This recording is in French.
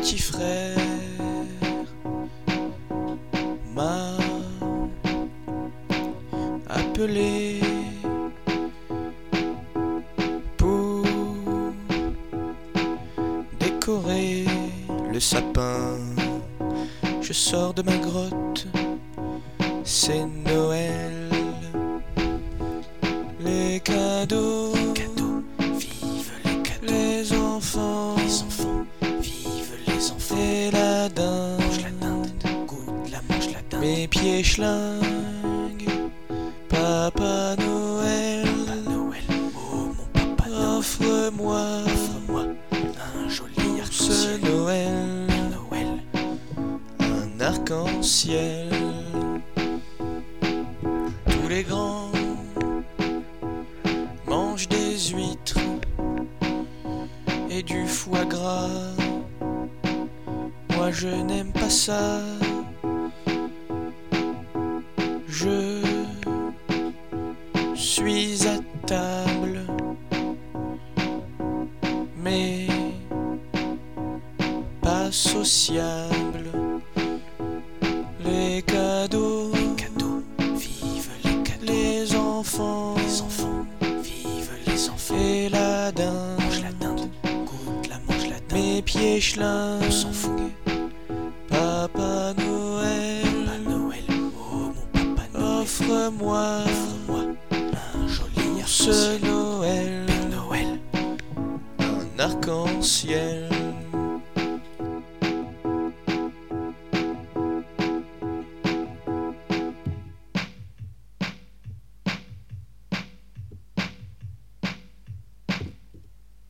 petit frère m'a appelé pour décorer le sapin. Je sors de ma grotte, c'est Noël. Les cadeaux, vive les cadeaux, les enfants, vive les enfants. et la dinde, Mange la dinde, goûte la mange la dinde. mes pieds schlingues, Papa Noël, Papa Noël, oh mon Papa Noël, offre-moi offre-moi un joli ce arc-en-ciel. Noël, Père Noël, un arc-en-ciel. Tous les grands mangent des huîtres et du foie gras. Moi je n'aime pas ça. Je suis à table, mais pas sociable. Les cadeaux, vive les cadeaux. les enfants, Vive les enfants. et la dinde, Mange la dinde, goûte la mange la dinde. mes pieds schlingues, On s'en fout. Papa Noël, Papa Noël, oh mon Papa Noël, offre-moi offre-moi un joli ce arc-en-ciel. Noël, Père Noël, un arc-en-ciel.